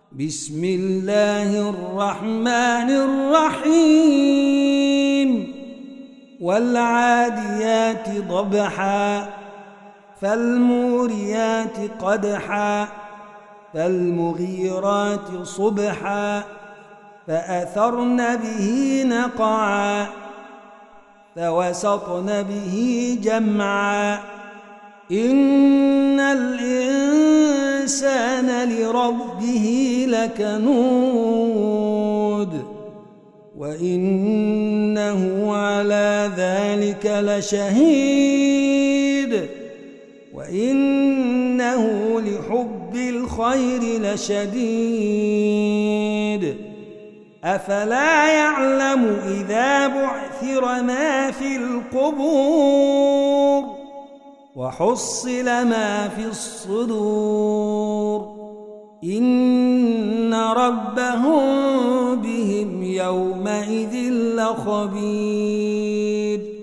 بسم الله الرحمن الرحيم والعاديات ضبحا فالموريات قدحا فالمغيرات صبحا فأثرن به نقعا فوسطن به جمعا إن الإنسان لربه لكنود وإنه على ذلك لشهيد وإنه لحب الخير لشديد أفلا يعلم إذا بعثر ما في القبور وحصل ما في الصدور إن ربهم بهم يومئذ لخبير